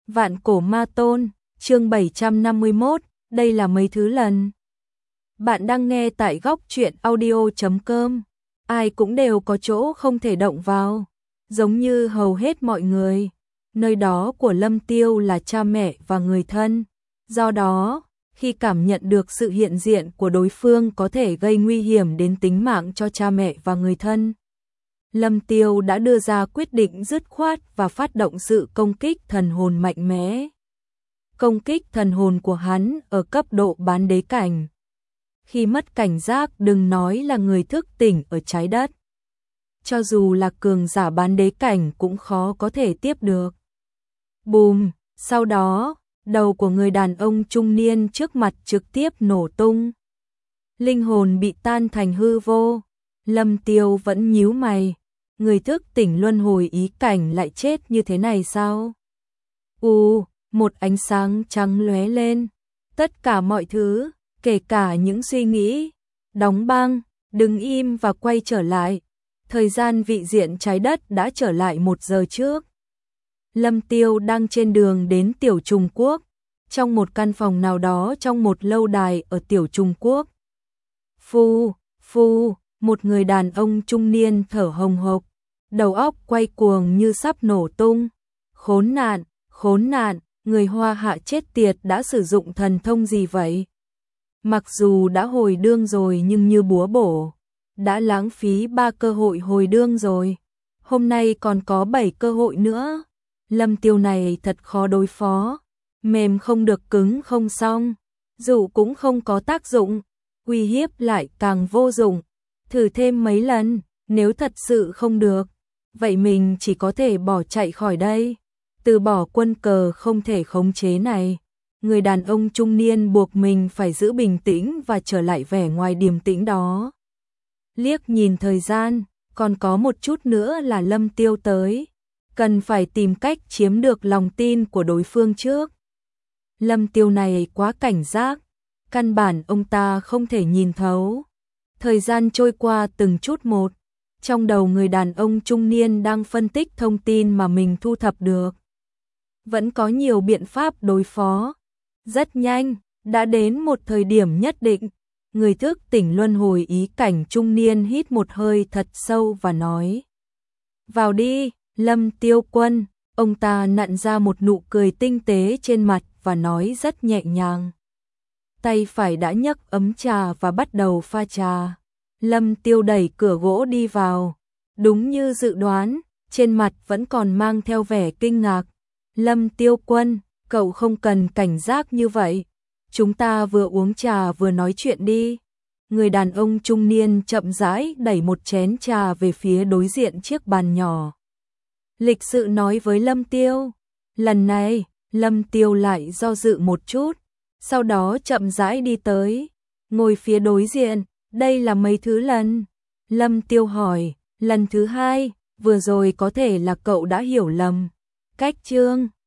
Vạn cổ ma tôn, chương 751, đây là mấy thứ lần. Bạn đang nghe tại góc truyện audio.com. Ai cũng đều có chỗ không thể động vào, giống như hầu hết mọi người. Nơi đó của Lâm Tiêu là cha mẹ và người thân. Do đó, khi cảm nhận được sự hiện diện của đối phương có thể gây nguy hiểm đến tính mạng cho cha mẹ và người thân, Lâm Tiêu đã đưa ra quyết định dứt khoát và phát động sự công kích thần hồn mạnh mẽ. Công kích thần hồn của hắn ở cấp độ bán đế cảnh. Khi mất cảnh giác đừng nói là người thức tỉnh ở trái đất. Cho dù là cường giả bán đế cảnh cũng khó có thể tiếp được. Bùm, sau đó, đầu của người đàn ông trung niên trước mặt trực tiếp nổ tung. Linh hồn bị tan thành hư vô. Lâm Tiêu vẫn nhíu mày. Người thức tỉnh luân hồi ý cảnh lại chết như thế này sao? Một ánh sáng trắng lóe lên. Tất cả mọi thứ, kể cả những suy nghĩ, đóng băng, đứng im và quay trở lại. Thời gian vị diện trái đất đã trở lại 1 giờ trước. Lâm Tiêu đang trên đường đến Tiểu Trung Quốc, trong một căn phòng nào đó trong một lâu đài ở Tiểu Trung Quốc. Một người đàn ông trung niên thở hồng hộc, đầu óc quay cuồng như sắp nổ tung. Khốn nạn, người Hoa Hạ chết tiệt đã sử dụng thần thông gì vậy? Mặc dù đã hồi đương rồi nhưng như búa bổ, đã lãng phí 3 cơ hội hồi đương rồi. Hôm nay còn có 7 cơ hội nữa. Lâm Tiêu này thật khó đối phó, mềm không được cứng không xong, dụ cũng không có tác dụng, uy hiếp lại càng vô dụng. Thử thêm mấy lần, nếu thật sự không được, vậy mình chỉ có thể bỏ chạy khỏi đây, từ bỏ quân cờ không thể khống chế này. Người đàn ông trung niên buộc mình phải giữ bình tĩnh và trở lại vẻ ngoài điềm tĩnh đó. Liếc nhìn thời gian, còn có một chút nữa là Lâm Tiêu tới, cần phải tìm cách chiếm được lòng tin của đối phương trước. Lâm Tiêu này quá cảnh giác, căn bản ông ta không thể nhìn thấu. Thời gian trôi qua từng chút một, trong đầu người đàn ông trung niên đang phân tích thông tin mà mình thu thập được. Vẫn có nhiều biện pháp đối phó. Rất nhanh, đã đến một thời điểm nhất định, người thức tỉnh luân hồi ý cảnh trung niên hít một hơi thật sâu và nói: "Vào đi, Lâm Tiêu Quân." Ông ta nặn ra một nụ cười tinh tế trên mặt và nói rất nhẹ nhàng. Tay phải đã nhấc ấm trà và bắt đầu pha trà. Lâm Tiêu đẩy cửa gỗ đi vào. Đúng như dự đoán, trên mặt vẫn còn mang theo vẻ kinh ngạc. "Lâm Tiêu Quân, cậu không cần cảnh giác như vậy. Chúng ta vừa uống trà vừa nói chuyện đi." Người đàn ông trung niên chậm rãi đẩy một chén trà về phía đối diện chiếc bàn nhỏ. Lịch sự nói với Lâm Tiêu. Lần này, Lâm Tiêu lại do dự một chút, sau đó chậm rãi đi tới, ngồi phía đối diện. "Đây là mấy thứ lần?" Lâm Tiêu hỏi. "Lần thứ 2, vừa rồi có thể là cậu đã hiểu lầm." Cách chương